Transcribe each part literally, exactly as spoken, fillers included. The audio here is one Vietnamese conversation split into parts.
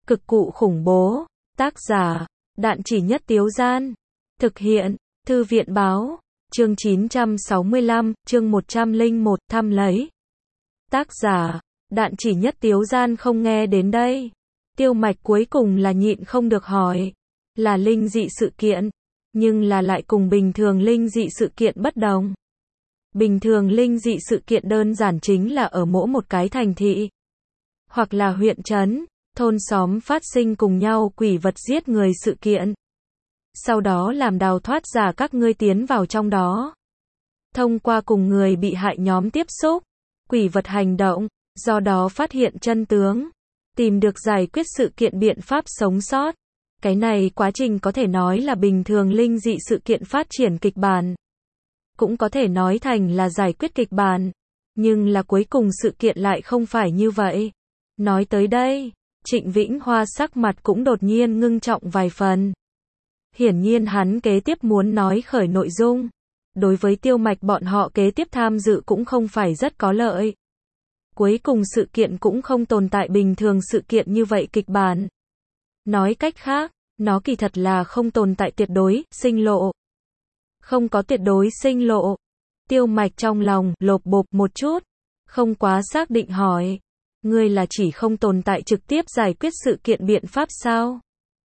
Cực cụ khủng bố. Tác giả, Đạn Chỉ Nhất Tiếu Gian. Thực hiện, Thư viện Báo. Chương chín trăm sáu mươi lăm, chương một trăm lẻ một, thăm lấy. Tác giả, Đạn Chỉ Nhất Tiếu Gian. Không nghe đến đây. Tiêu Mạch cuối cùng là nhịn không được hỏi. Là linh dị sự kiện, nhưng là lại cùng bình thường linh dị sự kiện bất đồng. Bình thường linh dị sự kiện đơn giản chính là ở mỗi một cái thành thị, hoặc là huyện trấn, thôn xóm phát sinh cùng nhau quỷ vật giết người sự kiện. Sau đó làm đào thoát giả các ngươi tiến vào trong đó. Thông qua cùng người bị hại nhóm tiếp xúc, quỷ vật hành động, do đó phát hiện chân tướng, tìm được giải quyết sự kiện biện pháp sống sót. Cái này quá trình có thể nói là bình thường linh dị sự kiện phát triển kịch bản. Cũng có thể nói thành là giải quyết kịch bản. Nhưng là cuối cùng sự kiện lại không phải như vậy. Nói tới đây, Trịnh Vĩnh Hoa sắc mặt cũng đột nhiên ngưng trọng vài phần. Hiển nhiên hắn kế tiếp muốn nói khởi nội dung. Đối với Tiêu Mạch bọn họ kế tiếp tham dự cũng không phải rất có lợi. Cuối cùng sự kiện cũng không tồn tại bình thường sự kiện như vậy kịch bản. Nói cách khác, nó kỳ thật là không tồn tại tuyệt đối, sinh lộ. Không có tuyệt đối sinh lộ. Tiêu Mạch trong lòng lộp bộp một chút, không quá xác định hỏi. Ngươi là chỉ không tồn tại trực tiếp giải quyết sự kiện biện pháp sao?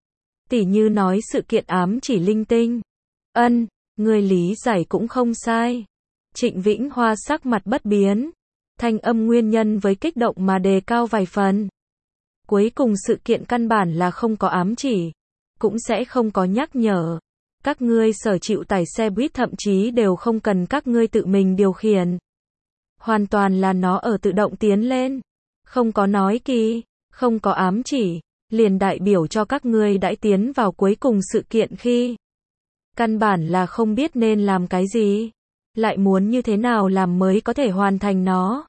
Tỉ như nói sự kiện ám chỉ linh tinh. Ân, ngươi lý giải cũng không sai. Trịnh Vĩnh Hoa sắc mặt bất biến. Thanh âm nguyên nhân với kích động mà đề cao vài phần. Cuối cùng sự kiện căn bản là không có ám chỉ, cũng sẽ không có nhắc nhở. Các ngươi sở chịu tải xe buýt thậm chí đều không cần các ngươi tự mình điều khiển. Hoàn toàn là nó ở tự động tiến lên. Không có nói kỳ, không có ám chỉ, liền đại biểu cho các ngươi đã tiến vào cuối cùng sự kiện khi. Căn bản là không biết nên làm cái gì. Lại muốn như thế nào làm mới có thể hoàn thành nó.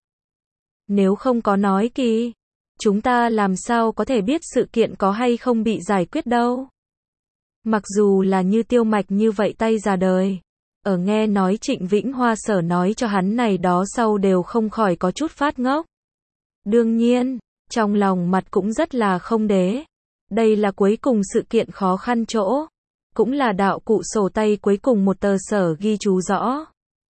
Nếu không có nói kỳ, chúng ta làm sao có thể biết sự kiện có hay không bị giải quyết đâu. Mặc dù là như Tiêu Mạch như vậy tay già đời, ở nghe nói Trịnh Vĩnh Hoa sở nói cho hắn này đó sau đều không khỏi có chút phát ngốc. Đương nhiên, trong lòng mặt cũng rất là không đế. Đây là cuối cùng sự kiện khó khăn chỗ. Cũng là đạo cụ sổ tay cuối cùng một tờ sở ghi chú rõ.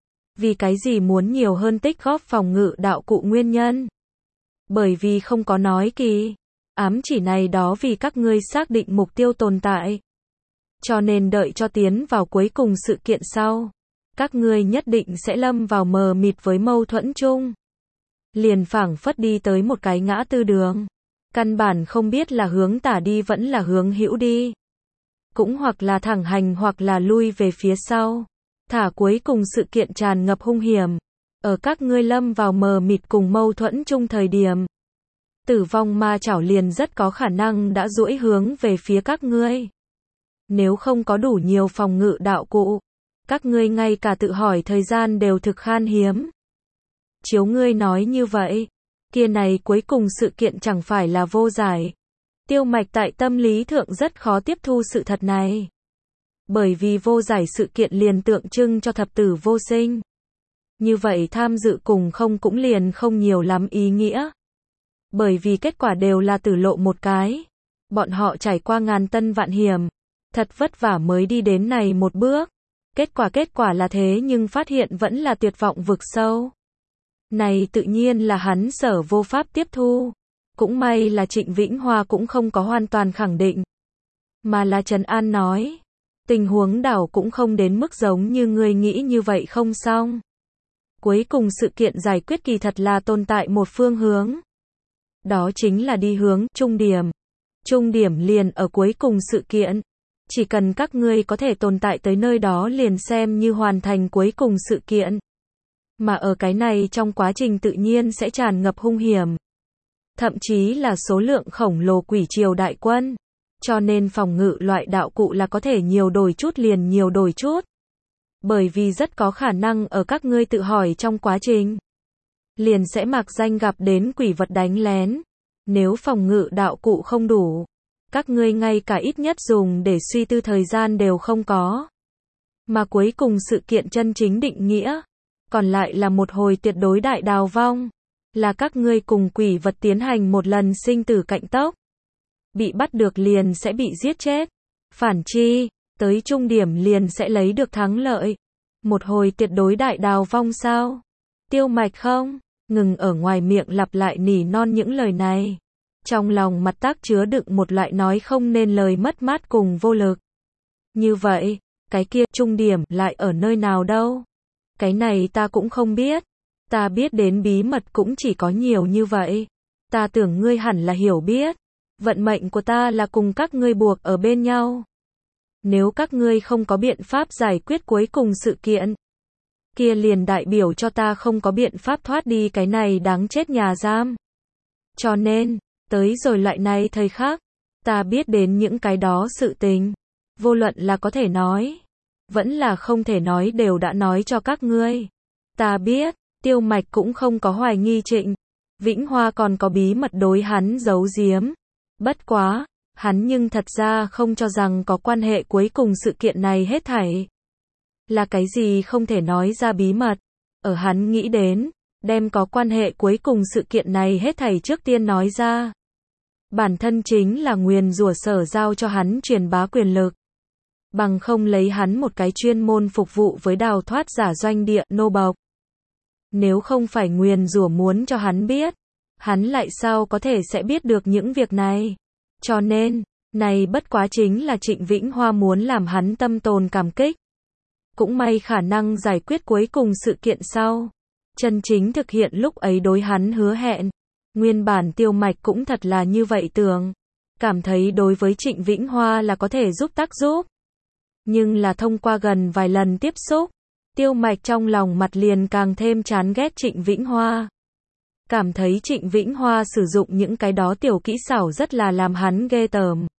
Vì cái gì muốn nhiều hơn tích góp phòng ngự đạo cụ nguyên nhân? Bởi vì không có nói kỳ. Ám chỉ này đó vì các ngươi xác định mục tiêu tồn tại. Cho nên đợi cho tiến vào cuối cùng sự kiện sau. Các ngươi nhất định sẽ lâm vào mờ mịt với mâu thuẫn chung. Liền phảng phất đi tới một cái ngã tư đường. Căn bản không biết là hướng tả đi vẫn là hướng hữu đi. Cũng hoặc là thẳng hành hoặc là lui về phía sau. Thả cuối cùng sự kiện tràn ngập hung hiểm. Ở các ngươi lâm vào mờ mịt cùng mâu thuẫn chung thời điểm. Tử vong ma chảo liền rất có khả năng đã duỗi hướng về phía các ngươi. Nếu không có đủ nhiều phòng ngự đạo cụ, các ngươi ngay cả tự hỏi thời gian đều thực khan hiếm. Chiếu ngươi nói như vậy, kia này cuối cùng sự kiện chẳng phải là vô giải. Tiêu Mạch tại tâm lý thượng rất khó tiếp thu sự thật này. Bởi vì vô giải sự kiện liền tượng trưng cho thập tử vô sinh. Như vậy tham dự cùng không cũng liền không nhiều lắm ý nghĩa. Bởi vì kết quả đều là tử lộ một cái. Bọn họ trải qua ngàn tân vạn hiểm. Thật vất vả mới đi đến này một bước. Kết quả kết quả là thế nhưng phát hiện vẫn là tuyệt vọng vực sâu. Này tự nhiên là hắn sở vô pháp tiếp thu. Cũng may là Trịnh Vĩnh Hoa cũng không có hoàn toàn khẳng định. Mà là Trần An nói. Tình huống đảo cũng không đến mức giống như ngươi nghĩ như vậy không xong. Cuối cùng sự kiện giải quyết kỳ thật là tồn tại một phương hướng. Đó chính là đi hướng trung điểm. Trung điểm liền ở cuối cùng sự kiện. Chỉ cần các ngươi có thể tồn tại tới nơi đó liền xem như hoàn thành cuối cùng sự kiện. Mà ở cái này trong quá trình tự nhiên sẽ tràn ngập hung hiểm. Thậm chí là số lượng khổng lồ quỷ triều đại quân. Cho nên phòng ngự loại đạo cụ là có thể nhiều đổi chút liền nhiều đổi chút. Bởi vì rất có khả năng ở các ngươi tự hỏi trong quá trình. Liền sẽ mặc danh gặp đến quỷ vật đánh lén. Nếu phòng ngự đạo cụ không đủ. Các ngươi ngay cả ít nhất dùng để suy tư thời gian đều không có. Mà cuối cùng sự kiện chân chính định nghĩa. Còn lại là một hồi tuyệt đối đại đào vong. Là các ngươi cùng quỷ vật tiến hành một lần sinh tử cạnh tốc. bị bắt được liền sẽ bị giết chết. Phản chi, tới trung điểm liền sẽ lấy được thắng lợi. Một hồi tuyệt đối đại đào vong sao? Tiêu Mạch không, ngừng ở ngoài miệng lặp lại nỉ non những lời này. Trong lòng mặt Tác chứa đựng một loại nói không nên lời mất mát cùng vô lực. Như vậy, cái kia trung điểm lại ở nơi nào đâu? Cái này ta cũng không biết. Ta biết đến bí mật cũng chỉ có nhiều như vậy. Ta tưởng ngươi hẳn là hiểu biết. Vận mệnh của ta là cùng các ngươi buộc ở bên nhau. Nếu các ngươi không có biện pháp giải quyết cuối cùng sự kiện, kia liền đại biểu cho ta không có biện pháp thoát đi cái này đáng chết nhà giam. Cho nên, tới rồi loại này thời khắc, ta biết đến những cái đó sự tình, vô luận là có thể nói, vẫn là không thể nói đều đã nói cho các ngươi. Ta biết, Tiêu Mạch cũng không có hoài nghi Trịnh Vĩnh Hoa còn có bí mật đối hắn giấu giếm. Bất quá, hắn nhưng thật ra không cho rằng có quan hệ cuối cùng sự kiện này hết thảy. Là cái gì không thể nói ra bí mật. Ở hắn nghĩ đến, đem có quan hệ cuối cùng sự kiện này hết thảy trước tiên nói ra. Bản thân chính là nguyền rủa sở giao cho hắn truyền bá quyền lực. Bằng không lấy hắn một cái chuyên môn phục vụ với đào thoát giả doanh địa nô bộc. Nếu không phải nguyền rủa muốn cho hắn biết, hắn lại sao có thể sẽ biết được những việc này. Cho nên, này bất quá chính là Trịnh Vĩnh Hoa muốn làm hắn tâm tồn cảm kích. Cũng may khả năng giải quyết cuối cùng sự kiện sau. Chân chính thực hiện lúc ấy đối hắn hứa hẹn. Nguyên bản Tiêu Mạch cũng thật là như vậy tưởng. Cảm thấy đối với Trịnh Vĩnh Hoa là có thể giúp tác giúp. Nhưng là thông qua gần vài lần tiếp xúc, Tiêu Mạch trong lòng mặt liền càng thêm chán ghét Trịnh Vĩnh Hoa. Cảm thấy Trịnh Vĩnh Hoa sử dụng những cái đó tiểu kỹ xảo rất là làm hắn ghê tởm.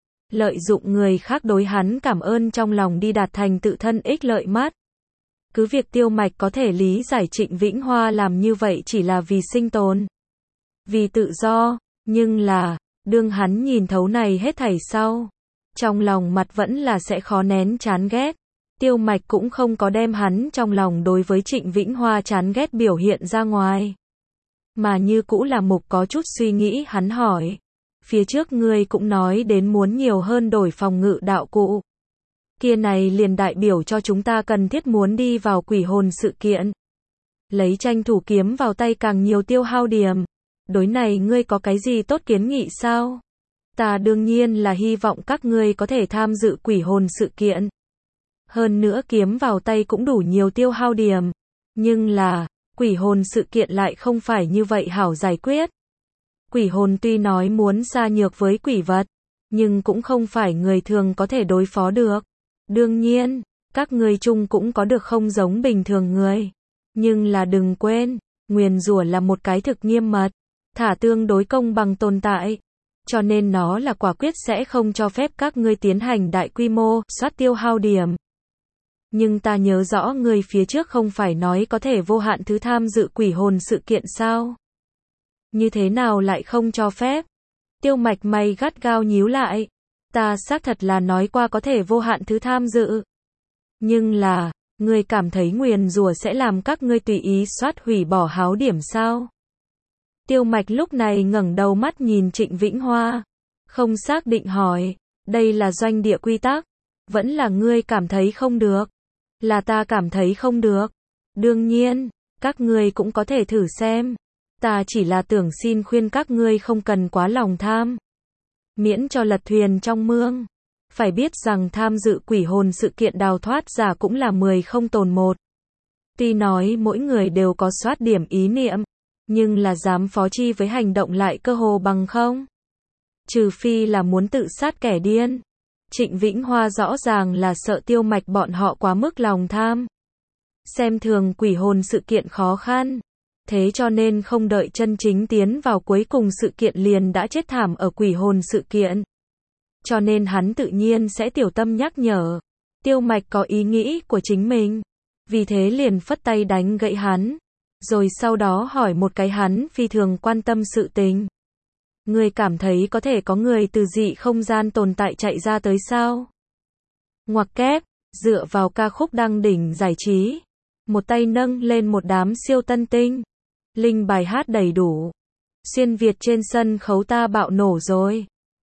Lợi dụng người khác đối hắn cảm ơn trong lòng đi đạt thành tự thân ích lợi mắt. Cứ việc Tiêu Mạch có thể lý giải Trịnh Vĩnh Hoa làm như vậy chỉ là vì sinh tồn, vì tự do, nhưng là, đương hắn nhìn thấu này hết thảy sau, trong lòng mặt vẫn là sẽ khó nén chán ghét. Tiêu Mạch cũng không có đem hắn trong lòng đối với Trịnh Vĩnh Hoa chán ghét biểu hiện ra ngoài. Mà như cũ là mục có chút suy nghĩ hắn hỏi. Phía trước ngươi cũng nói đến muốn nhiều hơn đổi phòng ngự đạo cụ. Kia này liền đại biểu cho chúng ta cần thiết muốn đi vào quỷ hồn sự kiện. Lấy tranh thủ kiếm vào tay càng nhiều tiêu hao điểm. Đối này ngươi có cái gì tốt kiến nghị sao? Ta đương nhiên là hy vọng các ngươi có thể tham dự quỷ hồn sự kiện. Hơn nữa kiếm vào tay cũng đủ nhiều tiêu hao điểm. Nhưng là, quỷ hồn sự kiện lại không phải như vậy hảo giải quyết. Quỷ hồn tuy nói muốn xa nhược với quỷ vật, nhưng cũng không phải người thường có thể đối phó được. Đương nhiên, các ngươi chung cũng có được không giống bình thường người. Nhưng là đừng quên, nguyền rủa là một cái thực nghiêm mật, thả tương đối công bằng tồn tại. Cho nên nó là quả quyết sẽ không cho phép các ngươi tiến hành đại quy mô, soát tiêu hao điểm. Nhưng ta nhớ rõ người phía trước không phải nói có thể vô hạn thứ tham dự quỷ hồn sự kiện sao? Như thế nào lại không cho phép? Tiêu Mạch mày gắt gao nhíu lại. Ta xác thật là nói qua có thể vô hạn thứ tham dự. Nhưng là, ngươi cảm thấy nguyền rủa sẽ làm các ngươi tùy ý soát hủy bỏ háo điểm sao? Tiêu Mạch lúc này ngẩng đầu mắt nhìn Trịnh Vĩnh Hoa. Không xác định hỏi, đây là doanh địa quy tắc. Vẫn là ngươi cảm thấy không được. Là ta cảm thấy không được. Đương nhiên, các ngươi cũng có thể thử xem. Ta chỉ là tưởng xin khuyên các ngươi không cần quá lòng tham. Miễn cho lật thuyền trong mương. Phải biết rằng tham dự quỷ hồn sự kiện đào thoát giả cũng là mười không tồn một. Tuy nói mỗi người đều có soát điểm ý niệm, nhưng là dám phó chi với hành động lại cơ hồ bằng không. Trừ phi là muốn tự sát kẻ điên. Trịnh Vĩnh Hoa rõ ràng là sợ Tiêu Mạch bọn họ quá mức lòng tham. Xem thường quỷ hồn sự kiện khó khăn. Thế cho nên không đợi chân chính tiến vào cuối cùng sự kiện liền đã chết thảm ở quỷ hồn sự kiện. Cho nên hắn tự nhiên sẽ tiểu tâm nhắc nhở. Tiêu Mạch có ý nghĩ của chính mình. Vì thế liền phất tay đánh gãy hắn. Rồi sau đó hỏi một cái hắn phi thường quan tâm sự tình. Người cảm thấy có thể có người từ dị không gian tồn tại chạy ra tới sao? Ngoặc kép, dựa vào ca khúc đăng đỉnh giải trí. Một tay nâng lên một đám siêu tân tinh. Linh bài hát đầy đủ. Xuyên Việt trên sân khấu ta bạo nổ rồi.